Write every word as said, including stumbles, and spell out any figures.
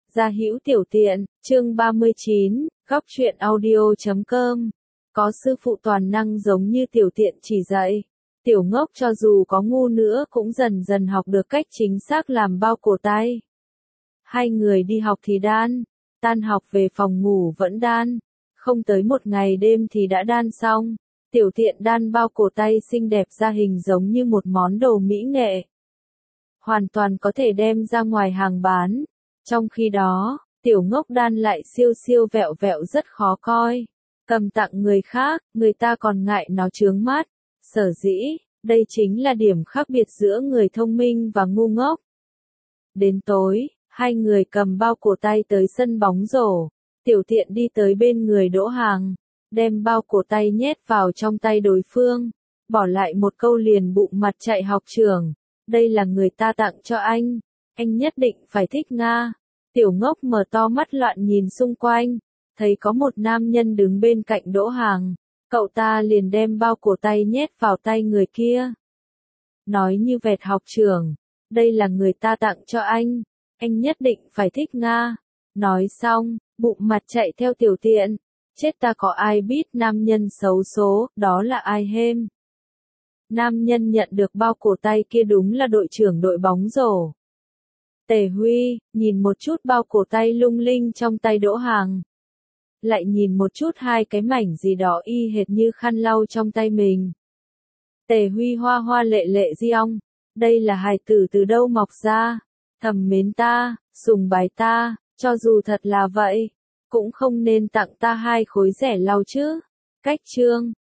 Gia Hữu Tiểu Tiện, chương ba mươi chín, góc truyện audio chấm com. Có sư phụ toàn năng giống như Tiểu Tiện chỉ dạy. Tiểu Ngốc cho dù có ngu nữa cũng dần dần học được cách chính xác làm bao cổ tay. Hai người đi học thì đan, tan học về phòng ngủ vẫn đan. Không tới một ngày đêm thì đã đan xong. Tiểu Tiện đan bao cổ tay xinh đẹp ra hình giống như một món đồ mỹ nghệ. Hoàn toàn có thể đem ra ngoài hàng bán. Trong khi đó, Tiểu Ngốc đan lại siêu siêu vẹo vẹo rất khó coi. Cầm tặng người khác, người ta còn ngại nó chướng mắt. Sở dĩ, đây chính là điểm khác biệt giữa người thông minh và ngu ngốc. Đến tối, hai người cầm bao cổ tay tới sân bóng rổ. Tiểu Tiện đi tới bên người Đỗ Hàng, đem bao cổ tay nhét vào trong tay đối phương, bỏ lại một câu liền bụng mặt chạy học trường. Đây là người ta tặng cho anh, anh nhất định phải thích Nga. Tiểu Ngốc mở to mắt loạn nhìn xung quanh, thấy có một nam nhân đứng bên cạnh Đỗ Hàng, cậu ta liền đem bao cổ tay nhét vào tay người kia. Nói như vẹt học trường, đây là người ta tặng cho anh, anh nhất định phải thích Nga. Nói xong, bụng mặt chạy theo Tiểu Tiện, chết ta có ai biết nam nhân xấu số, đó là ai hêm. Nam nhân nhận được bao cổ tay kia đúng là đội trưởng đội bóng rổ. Tề Huy, nhìn một chút bao cổ tay lung linh trong tay Đỗ Hàng. Lại nhìn một chút hai cái mảnh gì đó y hệt như khăn lau trong tay mình. Tề Huy hoa hoa lệ lệ riong, đây là hài tử từ đâu mọc ra, thầm mến ta, sùng bái ta, cho dù thật là vậy, cũng không nên tặng ta hai khối rẻ lau chứ. Cách chương